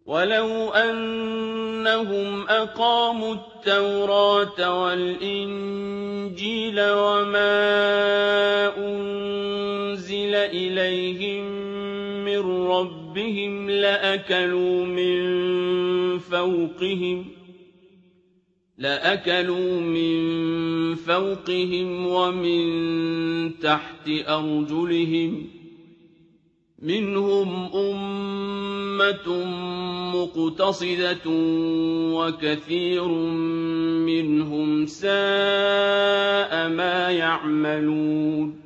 وَلَوْ أَنَّهُمْ أَقَامُوا التَّوْرَاةَ وَالْإِنجِيلَ وَمَا أُنزِلَ إِلَيْهِم مِّن رَّبِّهِمْ لَأَكَلُوا مِن فَوْقِهِمْ وَمِن تَحْتِ أَرْجُلِهِم ۚ مِّنْهُمْ أُمَّةٌ مُّقْتَصِدَةٌ وَكَثِيرٌ مِّنْهُمْ سَاءَ مَا يَعْمَلُونَ